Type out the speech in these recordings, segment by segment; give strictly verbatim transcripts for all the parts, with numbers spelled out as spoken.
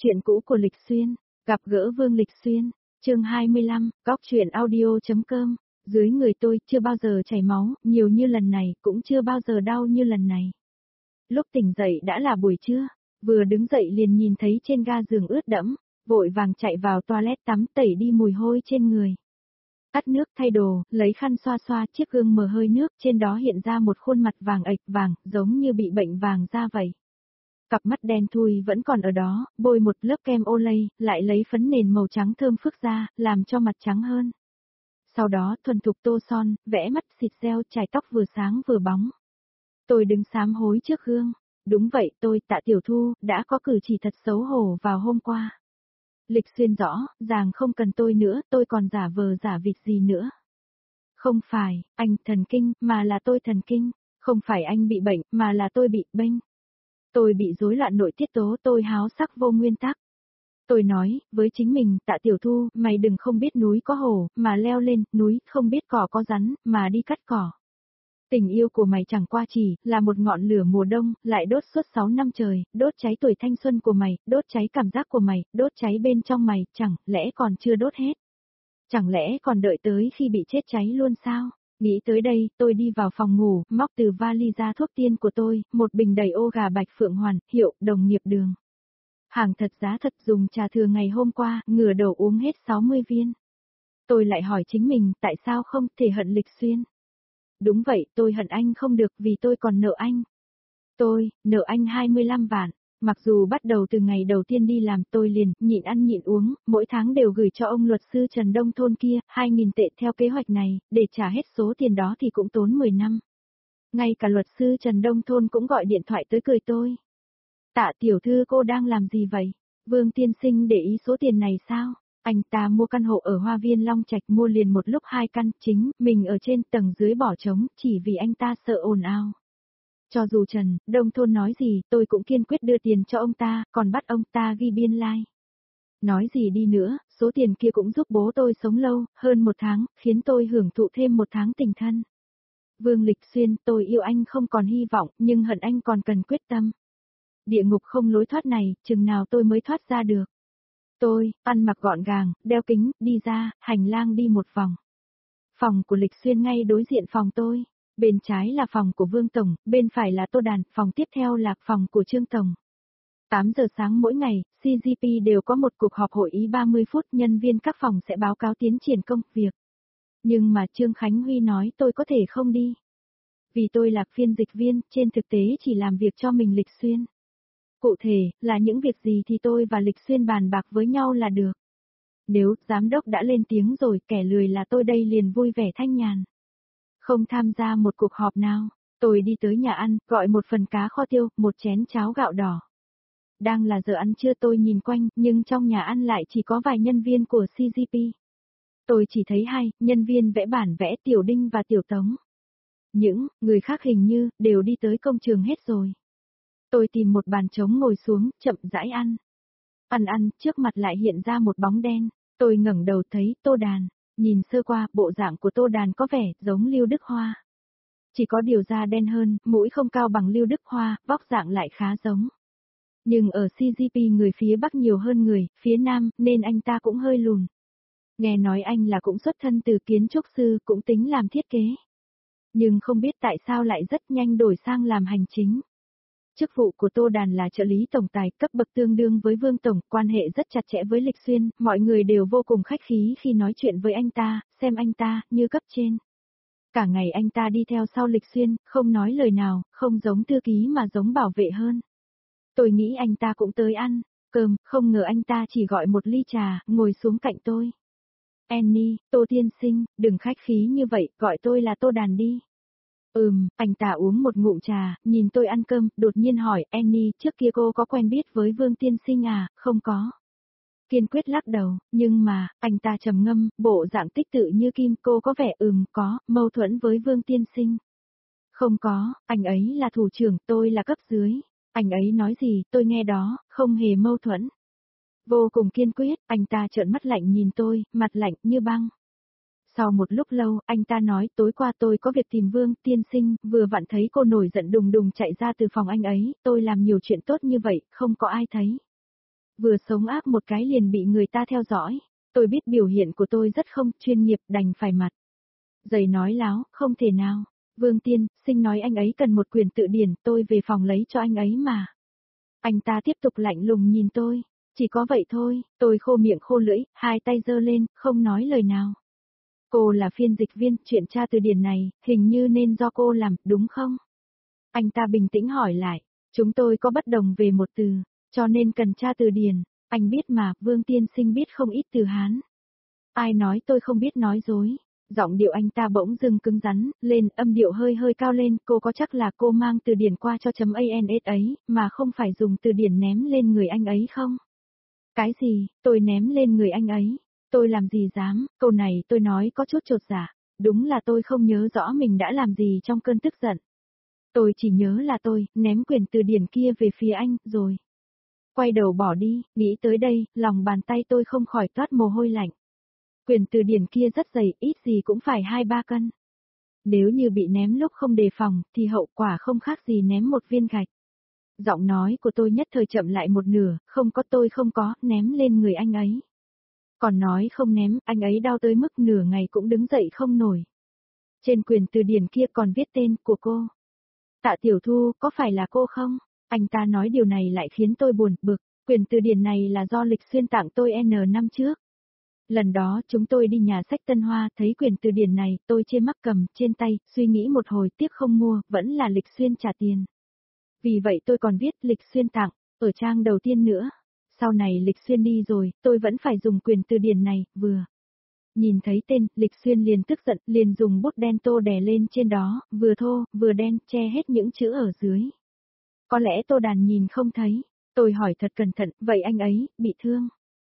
Chuyện cũ của Lịch Xuyên, gặp gỡ Vương Lịch Xuyên, chương hai mươi lăm, góc chuyện audio.com, dưới người tôi chưa bao giờ chảy máu, nhiều như lần này, cũng chưa bao giờ đau như lần này. Lúc tỉnh dậy đã là buổi trưa, vừa đứng dậy liền nhìn thấy trên ga giường ướt đẫm, vội vàng chạy vào toilet tắm tẩy đi mùi hôi trên người. Tắt nước thay đồ, lấy khăn xoa xoa chiếc gương mờ hơi nước, trên đó hiện ra một khuôn mặt vàng ệch vàng, giống như bị bệnh vàng da vậy. Cặp mắt đen thui vẫn còn ở đó, bôi một lớp kem Olay, lại lấy phấn nền màu trắng thơm phức ra, làm cho mặt trắng hơn. Sau đó thuần thục tô son, vẽ mắt xịt gel, chải tóc vừa sáng vừa bóng. Tôi đứng sám hối trước gương. Đúng vậy, tôi, Tạ Tiểu Thu, đã có cử chỉ thật xấu hổ vào hôm qua. Lịch Xuyên rõ, ràng không cần tôi nữa, tôi còn giả vờ giả vịt gì nữa. Không phải, anh thần kinh, mà là tôi thần kinh. Không phải anh bị bệnh, mà là tôi bị bênh. Tôi bị rối loạn nội tiết tố, tôi háo sắc vô nguyên tắc. Tôi nói, với chính mình, Tạ Tiểu Thu, mày đừng không biết núi có hổ, mà leo lên, núi, không biết cỏ có rắn, mà đi cắt cỏ. Tình yêu của mày chẳng qua chỉ là một ngọn lửa mùa đông, lại đốt suốt sáu năm trời, đốt cháy tuổi thanh xuân của mày, đốt cháy cảm giác của mày, đốt cháy bên trong mày, chẳng lẽ còn chưa đốt hết? Chẳng lẽ còn đợi tới khi bị chết cháy luôn sao? Nghĩ tới đây, tôi đi vào phòng ngủ, móc từ vali ra thuốc tiên của tôi, một bình đầy ô gà Bạch Phượng Hoàn, hiệu, đồng nghiệp đường. Hàng thật giá thật, dùng trà thừa ngày hôm qua, ngửa đầu uống hết sáu mươi viên. Tôi lại hỏi chính mình, tại sao không thể hận Lịch Xuyên? Đúng vậy, tôi hận anh không được vì tôi còn nợ anh. Tôi, nợ anh hai mươi lăm vạn. Mặc dù bắt đầu từ ngày đầu tiên đi làm tôi liền, nhịn ăn nhịn uống, mỗi tháng đều gửi cho ông luật sư Trần Đông Thôn kia, hai nghìn tệ theo kế hoạch này, để trả hết số tiền đó thì cũng tốn mười năm. Ngay cả luật sư Trần Đông Thôn cũng gọi điện thoại tới cười tôi. Tạ tiểu thư cô đang làm gì vậy? Vương tiên sinh để ý số tiền này sao? Anh ta mua căn hộ ở Hoa Viên Long Trạch, mua liền một lúc hai căn, chính, mình ở trên tầng dưới bỏ trống, chỉ vì anh ta sợ ồn ào. Cho dù Trần Đông Thôn nói gì, tôi cũng kiên quyết đưa tiền cho ông ta, còn bắt ông ta ghi biên lai. Nói gì đi nữa, số tiền kia cũng giúp bố tôi sống lâu, hơn một tháng, khiến tôi hưởng thụ thêm một tháng tình thân. Vương Lịch Xuyên, tôi yêu anh không còn hy vọng, nhưng hận anh còn cần quyết tâm. Địa ngục không lối thoát này, chừng nào tôi mới thoát ra được. Tôi, ăn mặc gọn gàng, đeo kính, đi ra, hành lang đi một vòng. Phòng của Lịch Xuyên ngay đối diện phòng tôi. Bên trái là phòng của Vương Tổng, bên phải là Tô Đàn, phòng tiếp theo là phòng của Trương Tổng. tám giờ sáng mỗi ngày, xê giê pê đều có một cuộc họp hội ý ba mươi phút, nhân viên các phòng sẽ báo cáo tiến triển công việc. Nhưng mà Trương Khánh Huy nói tôi có thể không đi. Vì tôi là phiên dịch viên, trên thực tế chỉ làm việc cho mình Lịch Xuyên. Cụ thể, là những việc gì thì tôi và Lịch Xuyên bàn bạc với nhau là được. Nếu giám đốc đã lên tiếng rồi, kẻ lười là tôi đây liền vui vẻ thanh nhàn. Không tham gia một cuộc họp nào, tôi đi tới nhà ăn, gọi một phần cá kho tiêu, một chén cháo gạo đỏ. Đang là giờ ăn trưa tôi nhìn quanh, nhưng trong nhà ăn lại chỉ có vài nhân viên của xê giê pê. Tôi chỉ thấy hai nhân viên vẽ bản vẽ, Tiểu Đinh và Tiểu Tống. Những người khác hình như đều đi tới công trường hết rồi. Tôi tìm một bàn trống ngồi xuống, chậm rãi ăn. Ăn ăn, trước mặt lại hiện ra một bóng đen. Tôi ngẩng đầu thấy Tô Đàn. Nhìn sơ qua, bộ dạng của Tô Đàn có vẻ giống Lưu Đức Hoa. Chỉ có điều da đen hơn, mũi không cao bằng Lưu Đức Hoa, vóc dạng lại khá giống. Nhưng ở xê giê pê người phía Bắc nhiều hơn người, phía Nam, nên anh ta cũng hơi lùn. Nghe nói anh là cũng xuất thân từ kiến trúc sư, cũng tính làm thiết kế. Nhưng không biết tại sao lại rất nhanh đổi sang làm hành chính. Chức vụ của Tô Đàn là trợ lý tổng tài, cấp bậc tương đương với Vương Tổng, quan hệ rất chặt chẽ với Lịch Xuyên, mọi người đều vô cùng khách khí khi nói chuyện với anh ta, xem anh ta như cấp trên. Cả ngày anh ta đi theo sau Lịch Xuyên, không nói lời nào, không giống thư ký mà giống bảo vệ hơn. Tôi nghĩ anh ta cũng tới ăn cơm, không ngờ anh ta chỉ gọi một ly trà, ngồi xuống cạnh tôi. Annie, Tô tiên sinh, đừng khách khí như vậy, gọi tôi là Tô Đàn đi. Ừm, anh ta uống một ngụm trà, nhìn tôi ăn cơm, đột nhiên hỏi, Annie, trước kia cô có quen biết với Vương tiên sinh à? Không có. Kiên quyết lắc đầu, nhưng mà, anh ta trầm ngâm, bộ dạng tích tự như kim, cô có vẻ ừm, có, mâu thuẫn với Vương tiên sinh. Không có, anh ấy là thủ trưởng, tôi là cấp dưới. Anh ấy nói gì, tôi nghe đó, không hề mâu thuẫn. Vô cùng kiên quyết, anh ta trợn mắt lạnh nhìn tôi, mặt lạnh như băng. Sau một lúc lâu, anh ta nói, tối qua tôi có việc tìm Vương tiên sinh, vừa vặn thấy cô nổi giận đùng đùng chạy ra từ phòng anh ấy, tôi làm nhiều chuyện tốt như vậy, không có ai thấy. Vừa sống ác một cái liền bị người ta theo dõi. Tôi biết biểu hiện của tôi rất không chuyên nghiệp, đành phải mặt dày nói láo, không thể nào. Vương Tiên Sinh nói anh ấy cần một quyển tự điển, tôi về phòng lấy cho anh ấy mà. Anh ta tiếp tục lạnh lùng nhìn tôi. Chỉ có vậy thôi, tôi khô miệng khô lưỡi, hai tay giơ lên, không nói lời nào. Cô là phiên dịch viên, chuyện tra từ điển này, hình như nên do cô làm, đúng không? Anh ta bình tĩnh hỏi lại, chúng tôi có bất đồng về một từ, cho nên cần tra từ điển. Anh biết mà, Vương Tiên Sinh biết không ít từ Hán. Ai nói tôi không biết nói dối. Giọng điệu anh ta bỗng dưng cứng rắn, lên, âm điệu hơi hơi cao lên, cô có chắc là cô mang từ điển qua cho chấm ans ấy, mà không phải dùng từ điển ném lên người anh ấy không? Cái gì, tôi ném lên người anh ấy? Tôi làm gì dám, câu này tôi nói có chút chột dạ. Đúng là tôi không nhớ rõ mình đã làm gì trong cơn tức giận. Tôi chỉ nhớ là tôi, ném quyển từ điển kia về phía anh, rồi. Quay đầu bỏ đi, nghĩ tới đây, lòng bàn tay tôi không khỏi toát mồ hôi lạnh. Quyển từ điển kia rất dày, ít gì cũng phải hai ba cân. Nếu như bị ném lúc không đề phòng, thì hậu quả không khác gì ném một viên gạch. Giọng nói của tôi nhất thời chậm lại một nửa, không có tôi không có, ném lên người anh ấy. Còn nói không ném, anh ấy đau tới mức nửa ngày cũng đứng dậy không nổi. Trên quyển từ điển kia còn viết tên của cô. Tạ Tiểu Thu, có phải là cô không? Anh ta nói điều này lại khiến tôi buồn bực, quyển từ điển này là do Lịch Xuyên tặng tôi N năm trước. Lần đó chúng tôi đi nhà sách Tân Hoa, thấy quyển từ điển này, tôi chê mắc cầm, trên tay, suy nghĩ một hồi tiếc không mua, vẫn là Lịch Xuyên trả tiền. Vì vậy tôi còn viết Lịch Xuyên tặng, ở trang đầu tiên nữa. Sau này Lịch Xuyên đi rồi, tôi vẫn phải dùng quyển từ điển này, vừa. Nhìn thấy tên, Lịch Xuyên liền tức giận, liền dùng bút đen tô đè lên trên đó, vừa thô, vừa đen, che hết những chữ ở dưới. Có lẽ Tô Đàn nhìn không thấy. Tôi hỏi thật cẩn thận, vậy anh ấy, bị thương?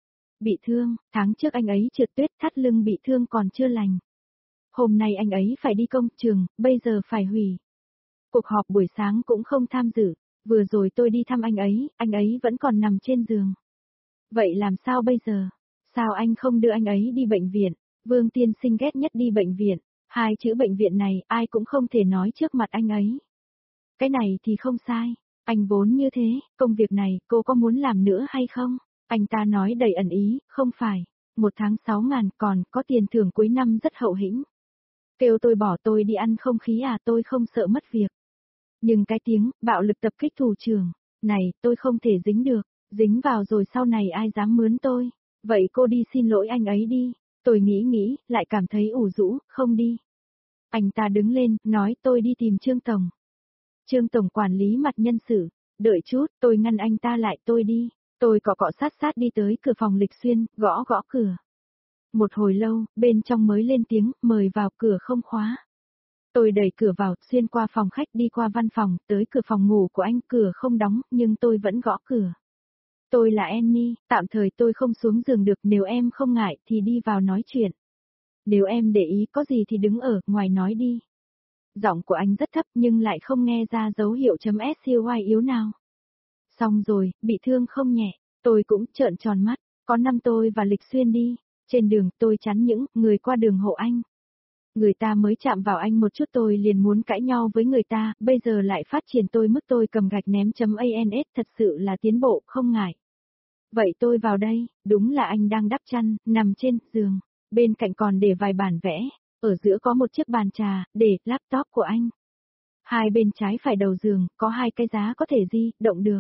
Bị thương, tháng trước anh ấy trượt tuyết thắt lưng bị thương còn chưa lành. Hôm nay anh ấy phải đi công trường, bây giờ phải hủy. Cuộc họp buổi sáng cũng không tham dự, vừa rồi tôi đi thăm anh ấy, anh ấy vẫn còn nằm trên giường. Vậy làm sao bây giờ? Sao anh không đưa anh ấy đi bệnh viện? Vương Tiên Sinh ghét nhất đi bệnh viện, hai chữ bệnh viện này ai cũng không thể nói trước mặt anh ấy. Cái này thì không sai, anh vốn như thế, công việc này cô có muốn làm nữa hay không? Anh ta nói đầy ẩn ý, không phải, một tháng sáu ngàn còn có tiền thưởng cuối năm rất hậu hĩnh. Kêu tôi bỏ tôi đi ăn không khí à, tôi không sợ mất việc. Nhưng cái tiếng, bạo lực tập kích thủ trưởng, này tôi không thể dính được, dính vào rồi sau này ai dám mướn tôi. Vậy cô đi xin lỗi anh ấy đi. Tôi nghĩ nghĩ, lại cảm thấy ủ rũ, không đi. Anh ta đứng lên, nói tôi đi tìm Trương Tổng. Trương Tổng quản lý mặt nhân sự. Đợi chút, tôi ngăn anh ta lại, tôi đi. Tôi cọ cọ sát sát đi tới cửa phòng Lịch Xuyên, gõ gõ cửa. Một hồi lâu, bên trong mới lên tiếng, mời vào, cửa không khóa. Tôi đẩy cửa vào, xuyên qua phòng khách đi qua văn phòng, tới cửa phòng ngủ của anh, cửa không đóng, nhưng tôi vẫn gõ cửa. Tôi là Annie, tạm thời tôi không xuống giường được, nếu em không ngại thì đi vào nói chuyện. Nếu em để ý có gì thì đứng ở ngoài nói đi. Giọng của anh rất thấp nhưng lại không nghe ra dấu hiệu chấm sqy yếu nào. Xong rồi, bị thương không nhẹ, tôi cũng trợn tròn mắt, có năm tôi và Lịch Xuyên đi, trên đường tôi chắn những người qua đường hộ anh. Người ta mới chạm vào anh một chút tôi liền muốn cãi nhau với người ta, bây giờ lại phát triển tôi mức tôi cầm gạch ném chấm ans, thật sự là tiến bộ, không ngại. Vậy tôi vào đây, đúng là anh đang đắp chăn, nằm trên giường, bên cạnh còn để vài bản vẽ, ở giữa có một chiếc bàn trà, để laptop của anh. Hai bên trái phải đầu giường, có hai cái giá có thể di động được.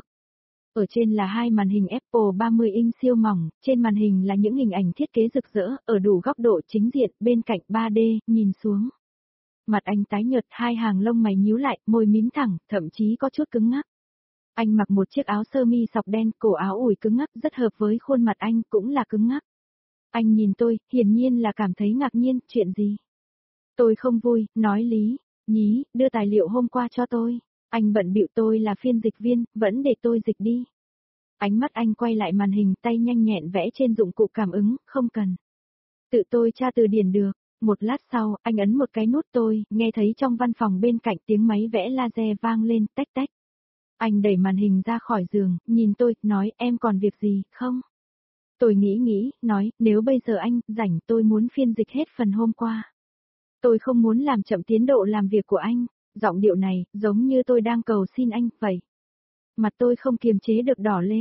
Ở trên là hai màn hình Apple ba mươi inch siêu mỏng, trên màn hình là những hình ảnh thiết kế rực rỡ, ở đủ góc độ chính diện, bên cạnh ba D, nhìn xuống. Mặt anh tái nhợt, hai hàng lông mày nhíu lại, môi mím thẳng, thậm chí có chút cứng ngắc. Anh mặc một chiếc áo sơ mi sọc đen, cổ áo ủi cứng ngắc, rất hợp với khuôn mặt anh, cũng là cứng ngắc. Anh nhìn tôi, hiển nhiên là cảm thấy ngạc nhiên, chuyện gì? Tôi không vui, nói lý, nhí, đưa tài liệu hôm qua cho tôi. Anh bận bịu, tôi là phiên dịch viên, vẫn để tôi dịch đi. Ánh mắt anh quay lại màn hình, tay nhanh nhẹn vẽ trên dụng cụ cảm ứng, không cần. Tự tôi tra từ điển được. Một lát sau, anh ấn một cái nút, tôi nghe thấy trong văn phòng bên cạnh tiếng máy vẽ laser vang lên, tách tách. Anh đẩy màn hình ra khỏi giường, nhìn tôi, nói em còn việc gì, không? Tôi nghĩ nghĩ, nói, nếu bây giờ anh rảnh tôi muốn phiên dịch hết phần hôm qua. Tôi không muốn làm chậm tiến độ làm việc của anh. Giọng điệu này, giống như tôi đang cầu xin anh, vậy. Mặt tôi không kiềm chế được đỏ lên,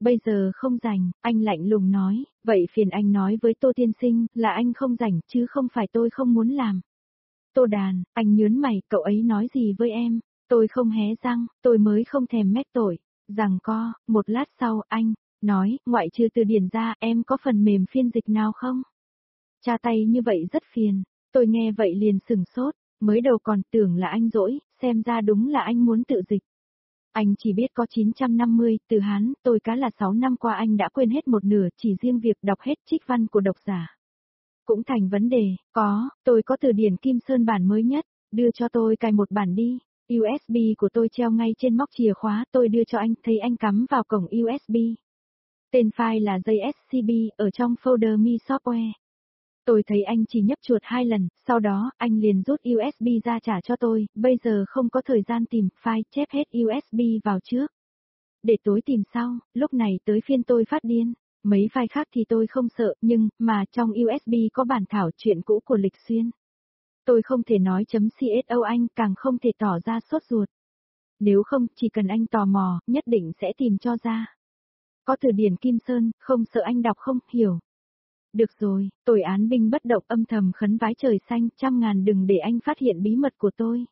Bây giờ không rảnh, anh lạnh lùng nói, vậy phiền anh nói với Tô tiên sinh, là anh không rảnh, chứ không phải tôi không muốn làm. Tô Đàn, anh nhớn mày, cậu ấy nói gì với em? Tôi không hé răng, tôi mới không thèm mét tội. Rằng co, một lát sau, anh, nói, ngoại trừ từ điển ra, em có phần mềm phiên dịch nào không? Tra tay như vậy rất phiền. Tôi nghe vậy liền sừng sốt, mới đầu còn tưởng là anh dỗi, xem ra đúng là anh muốn tự dịch. Anh chỉ biết có chín trăm năm mươi từ Hán, tôi cá là sáu năm qua anh đã quên hết một nửa, chỉ riêng việc đọc hết trích văn của độc giả. Cũng thành vấn đề, có, tôi có từ điển Kim Sơn bản mới nhất, đưa cho tôi cài một bản đi. u ét bê của tôi treo ngay trên móc chìa khóa, tôi đưa cho anh, thấy anh cắm vào cổng u ét bê. Tên file là gi ét xê bê, ở trong folder Mi Software. Tôi thấy anh chỉ nhấp chuột hai lần, sau đó, anh liền rút u ét bê ra trả cho tôi, bây giờ không có thời gian tìm, file chép hết u ét bê vào trước. Để tối tìm sau, lúc này tới phiên tôi phát điên. Mấy file khác thì tôi không sợ, nhưng, mà trong u ét bê có bản thảo chuyện cũ của Lịch Xuyên. Tôi không thể nói chấm xô anh, càng không thể tỏ ra sốt ruột. Nếu không, chỉ cần anh tò mò, nhất định sẽ tìm cho ra. Có từ điển Kim Sơn, không sợ anh đọc không, hiểu. Được rồi, tôi án binh bất động âm thầm khấn vái trời xanh, trăm ngàn đừng để anh phát hiện bí mật của tôi.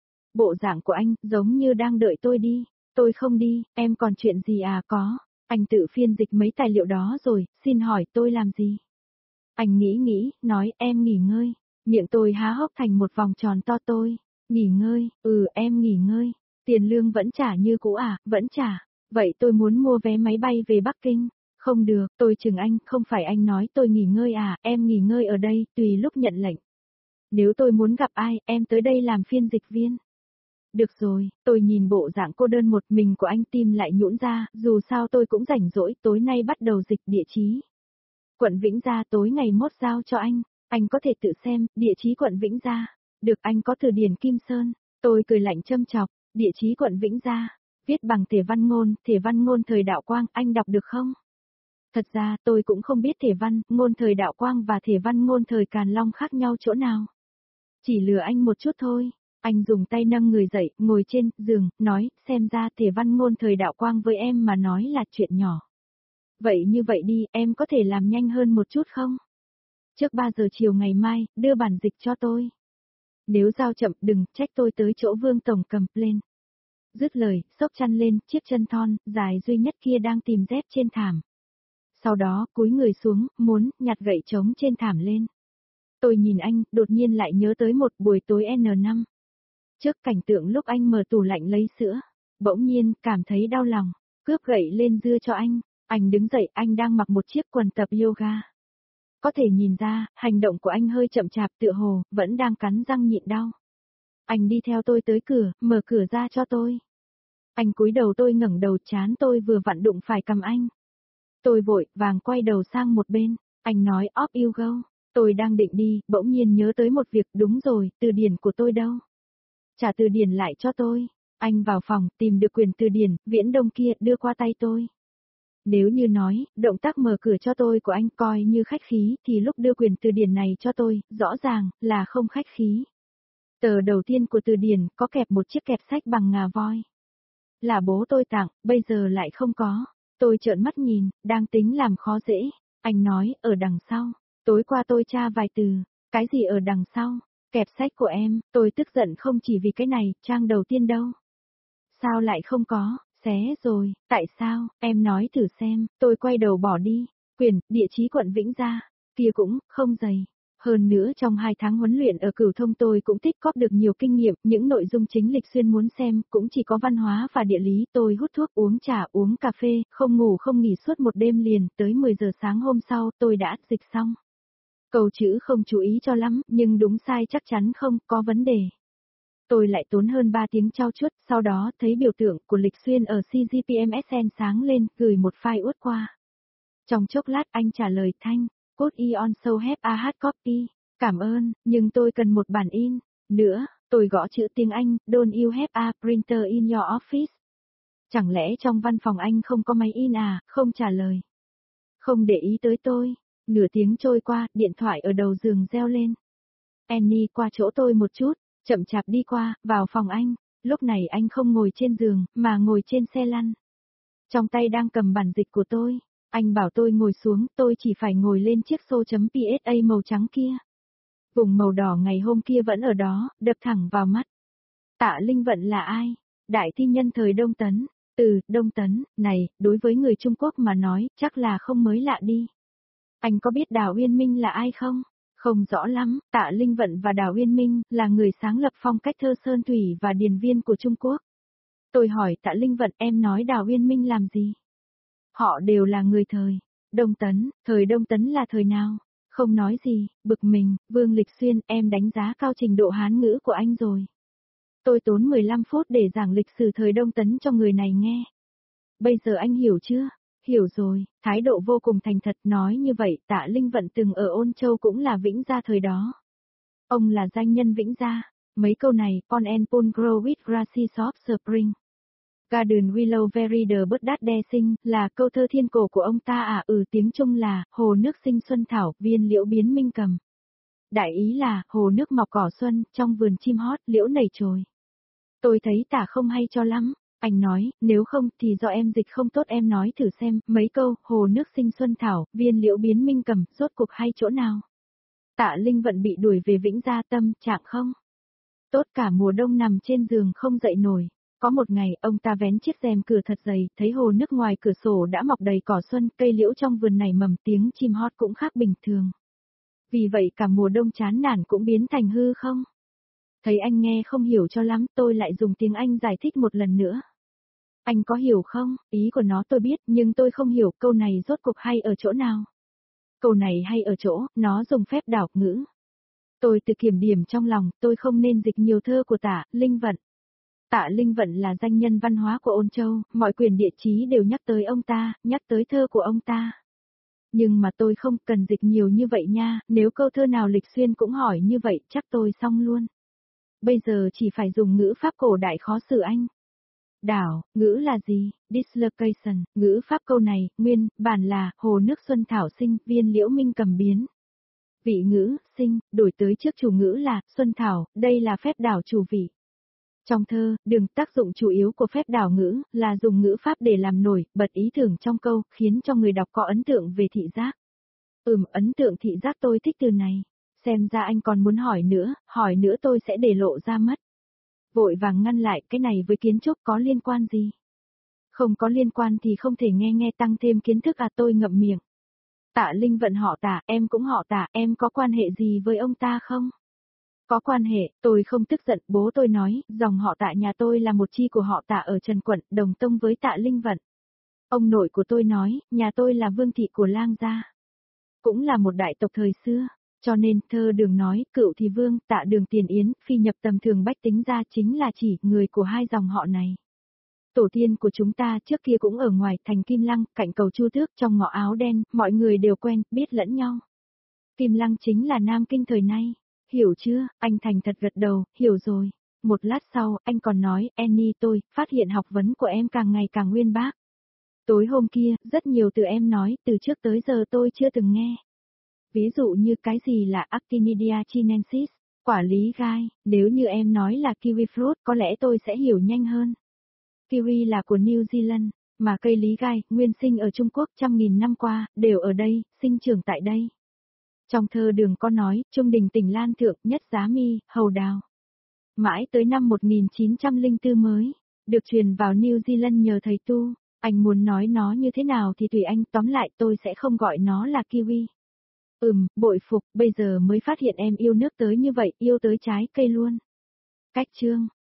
Bộ dạng của anh, giống như đang đợi tôi đi. Tôi không đi, em còn chuyện gì à có. Anh tự phiên dịch mấy tài liệu đó rồi, xin hỏi tôi làm gì? Anh nghĩ nghĩ, nói em nghỉ ngơi. Miệng tôi há hốc thành một vòng tròn to tôi. Nghỉ ngơi, ừ em nghỉ ngơi. Tiền lương vẫn trả như cũ à, vẫn trả. Vậy tôi muốn mua vé máy bay về Bắc Kinh. Không được, tôi chừng anh, không phải anh nói tôi nghỉ ngơi à, em nghỉ ngơi ở đây, tùy lúc nhận lệnh. Nếu tôi muốn gặp ai, em tới đây làm phiên dịch viên. Được rồi, tôi nhìn bộ dạng cô đơn một mình của anh tim lại nhũn ra, dù sao tôi cũng rảnh rỗi, tối nay bắt đầu dịch địa chí. Quận Vĩnh Gia tối ngày mốt giao cho anh, anh có thể tự xem, địa chí quận Vĩnh Gia. Được anh có từ điển Kim Sơn, tôi cười lạnh châm chọc, địa chí quận Vĩnh Gia, viết bằng thể văn ngôn, thể văn ngôn thời Đạo Quang, anh đọc được không? Thật ra tôi cũng không biết thể văn, ngôn thời Đạo Quang và thể văn ngôn thời Càn Long khác nhau chỗ nào. Chỉ lừa anh một chút thôi. Anh dùng tay nâng người dậy, ngồi trên giường, nói, xem ra thể văn ngôn thời Đạo Quang với em mà nói là chuyện nhỏ. Vậy như vậy đi, em có thể làm nhanh hơn một chút không? Trước ba giờ chiều ngày mai, đưa bản dịch cho tôi. Nếu giao chậm, đừng trách tôi tới chỗ Vương Tổng cầm lên. Dứt lời, xốc chăn lên, chiếc chân thon, dài duy nhất kia đang tìm dép trên thảm. Sau đó, cúi người xuống, muốn, nhặt gậy trống trên thảm lên. Tôi nhìn anh, đột nhiên lại nhớ tới một buổi tối en năm. Trước cảnh tượng lúc anh mở tủ lạnh lấy sữa, bỗng nhiên, cảm thấy đau lòng, cướp gậy lên dưa cho anh, anh đứng dậy, anh đang mặc một chiếc quần tập yoga. Có thể nhìn ra, hành động của anh hơi chậm chạp tựa hồ, vẫn đang cắn răng nhịn đau. Anh đi theo tôi tới cửa, mở cửa ra cho tôi. Anh cúi đầu tôi ngẩng đầu chán tôi vừa vặn đụng phải cầm anh. Tôi vội, vàng quay đầu sang một bên, anh nói off you go. Tôi đang định đi, bỗng nhiên nhớ tới một việc, đúng rồi, từ điển của tôi đâu? Trả từ điển lại cho tôi. Anh vào phòng, tìm được quyển từ điển, viễn đông kia, đưa qua tay tôi. Nếu như nói, động tác mở cửa cho tôi của anh coi như khách khí, thì lúc đưa quyển từ điển này cho tôi, rõ ràng, là không khách khí. Tờ đầu tiên của từ điển, có kẹp một chiếc kẹp sách bằng ngà voi. Là bố tôi tặng, bây giờ lại không có. Tôi trợn mắt nhìn, đang tính làm khó dễ. Anh nói, ở đằng sau. Tối qua tôi tra vài từ. Cái gì ở đằng sau? Kẹp sách của em, tôi tức giận không chỉ vì cái này, trang đầu tiên đâu. Sao lại không có, xé rồi, tại sao, em nói thử xem, tôi quay đầu bỏ đi. Quyển, địa chí quận Vĩnh Gia, kia cũng, không dày. Hơn nữa trong hai tháng huấn luyện ở Cửu Thông tôi cũng tích góp được nhiều kinh nghiệm, những nội dung chính Lịch Xuyên muốn xem cũng chỉ có văn hóa và địa lý. Tôi hút thuốc uống trà uống cà phê, không ngủ không nghỉ suốt một đêm liền, tới mười giờ sáng hôm sau tôi đã dịch xong. Câu chữ không chú ý cho lắm, nhưng đúng sai chắc chắn không có vấn đề. Tôi lại tốn hơn ba tiếng trau chuốt, sau đó thấy biểu tượng của Lịch Xuyên ở xê giê pê em ét en sáng lên, gửi một file uất qua. Trong chốc lát anh trả lời thanh, code Ion so have a hard copy, cảm ơn, nhưng tôi cần một bản in. Nữa, tôi gõ chữ tiếng Anh, don't you have a printer in your office? Chẳng lẽ trong văn phòng anh không có máy in à, không trả lời. Không để ý tới tôi. Nửa tiếng trôi qua, điện thoại ở đầu giường reo lên. Annie qua chỗ tôi một chút, chậm chạp đi qua, vào phòng anh. Lúc này anh không ngồi trên giường, mà ngồi trên xe lăn. Trong tay đang cầm bản dịch của tôi. Anh bảo tôi ngồi xuống, tôi chỉ phải ngồi lên chiếc xô.psa màu trắng kia. Vùng màu đỏ ngày hôm kia vẫn ở đó, đập thẳng vào mắt. Tạ Linh Vận là ai? Đại thi nhân thời Đông Tấn. Ừ, Đông Tấn, này, đối với người Trung Quốc mà nói, chắc là không mới lạ đi. Anh có biết Đào Uyên Minh là ai không? Không rõ lắm, Tạ Linh Vận và Đào Uyên Minh là người sáng lập phong cách thơ Sơn Thủy và Điền Viên của Trung Quốc. Tôi hỏi Tạ Linh Vận em nói Đào Uyên Minh làm gì? Họ đều là người thời Đông Tấn, thời Đông Tấn là thời nào? Không nói gì, bực mình, Vương Lịch Xuyên em đánh giá cao trình độ Hán ngữ của anh rồi. Tôi tốn mười lăm phút để giảng lịch sử thời Đông Tấn cho người này nghe. Bây giờ anh hiểu chưa? Hiểu rồi, thái độ vô cùng thành thật nói như vậy Tạ Linh Vận từng ở Ôn Châu cũng là Vĩnh Gia thời đó. Ông là danh nhân Vĩnh Gia. Mấy câu này, on and pond grow with grasses of spring. Garden willow very the bud that dancing là câu thơ thiên cổ của ông ta à ừ tiếng Trung là hồ nước sinh xuân thảo viên liễu biến minh cầm. Đại ý là hồ nước mọc cỏ xuân trong vườn chim hót liễu nảy trồi. Tôi thấy tả không hay cho lắm. Anh nói, nếu không thì do em dịch không tốt em nói thử xem, mấy câu, hồ nước sinh xuân thảo, viên liễu biến minh cầm, rốt cục hay chỗ nào. Tạ Linh Vận bị đuổi về Vĩnh Gia tâm trạng không? Tốt cả mùa đông nằm trên giường không dậy nổi. Có một ngày, ông ta vén chiếc rèm cửa thật dày, thấy hồ nước ngoài cửa sổ đã mọc đầy cỏ xuân, cây liễu trong vườn này mầm tiếng chim hót cũng khác bình thường. Vì vậy cả mùa đông chán nản cũng biến thành hư không? Thấy anh nghe không hiểu cho lắm, tôi lại dùng tiếng Anh giải thích một lần nữa. Anh có hiểu không? Ý của nó tôi biết, nhưng tôi không hiểu câu này rốt cuộc hay ở chỗ nào. Câu này hay ở chỗ, nó dùng phép đảo ngữ. Tôi tự kiểm điểm trong lòng, tôi không nên dịch nhiều thơ của Tạ Linh Vận. Tạ Linh Vận là danh nhân văn hóa của Ôn Châu, mọi quyền địa chí đều nhắc tới ông ta, nhắc tới thơ của ông ta. Nhưng mà tôi không cần dịch nhiều như vậy nha, nếu câu thơ nào Lịch Xuyên cũng hỏi như vậy chắc tôi xong luôn. Bây giờ chỉ phải dùng ngữ pháp cổ đại khó xử anh. Đảo, ngữ là gì? Dislocation, ngữ pháp câu này, nguyên, bản là, hồ nước xuân thảo sinh, viên liễu minh cầm biến. Vị ngữ, sinh, đổi tới trước chủ ngữ là, xuân thảo, đây là phép đảo chủ vị. Trong thơ, đường tác dụng chủ yếu của phép đảo ngữ, là dùng ngữ pháp để làm nổi, bật ý tưởng trong câu, khiến cho người đọc có ấn tượng về thị giác. Ừm, ấn tượng thị giác tôi thích từ này. Xem ra anh còn muốn hỏi nữa, hỏi nữa tôi sẽ để lộ ra mất. Vội vàng ngăn lại, cái này với kiến trúc có liên quan gì? Không có liên quan thì không thể nghe nghe tăng thêm kiến thức à tôi ngậm miệng. Tạ Linh Vận họ Tạ, em cũng họ Tạ, em có quan hệ gì với ông ta không? Có quan hệ, tôi không tức giận, bố tôi nói, dòng họ Tạ nhà tôi là một chi của họ Tạ ở Trần Quận, đồng tông với Tạ Linh Vận. Ông nội của tôi nói, nhà tôi là vương thị của Lang gia. Cũng là một đại tộc thời xưa. Cho nên, thơ Đường nói, cựu thì vương, Tạ Đường Tiền Yến, phi nhập tầm thường bách tính ra chính là chỉ người của hai dòng họ này. Tổ tiên của chúng ta trước kia cũng ở ngoài thành Kim Lăng, cạnh cầu Chu Tước trong ngõ áo đen, mọi người đều quen, biết lẫn nhau. Kim Lăng chính là Nam Kinh thời nay. Hiểu chưa? Anh thành thật gật đầu, hiểu rồi. Một lát sau, anh còn nói, Annie tôi, phát hiện học vấn của em càng ngày càng uyên bác. Tối hôm kia, rất nhiều từ em nói, từ trước tới giờ tôi chưa từng nghe. Ví dụ như cái gì là Actinidia chinensis, quả lý gai, nếu như em nói là kiwi fruit có lẽ tôi sẽ hiểu nhanh hơn. Kiwi là của New Zealand, mà cây lý gai, nguyên sinh ở Trung Quốc trăm nghìn năm qua, đều ở đây, sinh trưởng tại đây. Trong thơ Đường có nói, Trung đình tỉnh Lan Thượng, nhất giá mi, hầu đào. Mãi tới năm một nghìn chín trăm lẻ bốn mới, được truyền vào New Zealand nhờ thầy tu, anh muốn nói nó như thế nào thì tùy anh, tóm lại tôi sẽ không gọi nó là kiwi. Ừm, bội phục, bây giờ mới phát hiện em yêu nước tới như vậy, yêu tới trái cây luôn. Cách chương